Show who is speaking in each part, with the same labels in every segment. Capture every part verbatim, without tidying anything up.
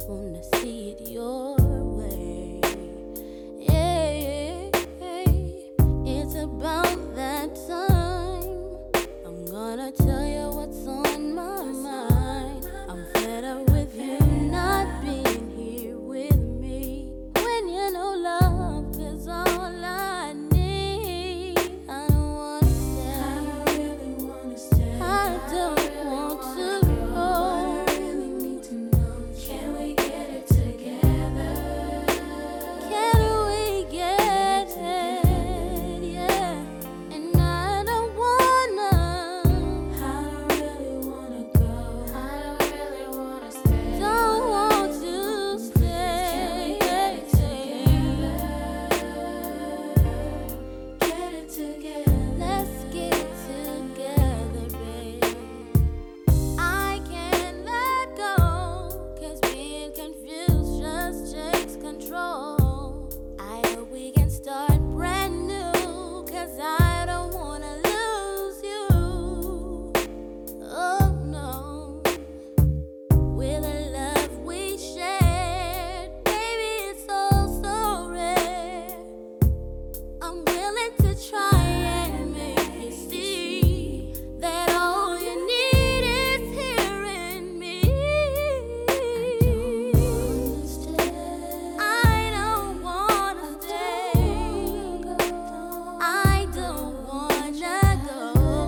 Speaker 1: wanna see it your way. Yeah, it's about that time. I'm gonna tell you what's on my mind. I'm fed up with you not being here with me. When you know love is all I need, I don't wanna stay. I really wanna stay. I don't want to go. I really need to know. Can we get it together? Can we get it? Yeah. And I don't wanna. I don't really wanna go. I don't really wanna stay. Don't want to stay. Can we get it together? Get it together. Let's get it together, babe. I can't let go, 'cause being confused just takes control. I hope we can start brand new, 'cause I don't wanna lose you. Oh no. With the love we shared, baby, it's so, so rare. I'm willing to try and make you see that all you need is here in me. I don't wanna stay. I don't wanna go.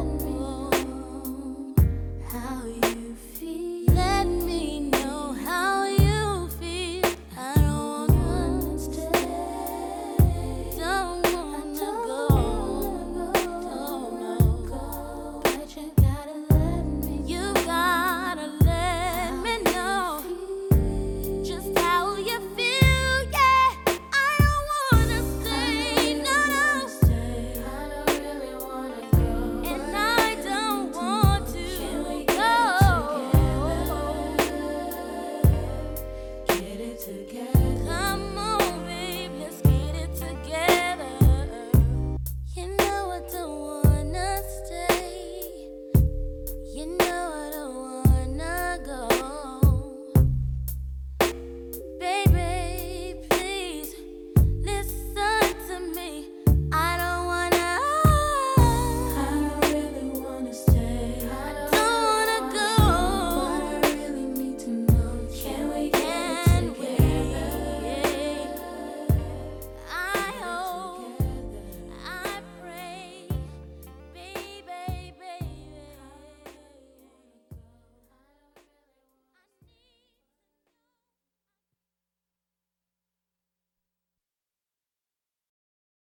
Speaker 1: How you feel? Let me know how you feel. I don't wanna stay. Don't wanna go. Don't go. But you gotta let me. You gotta let me know just how you feel. Yeah, I don't wanna stay. No, no. I don't really wanna go. And I don't want to go. Get it together.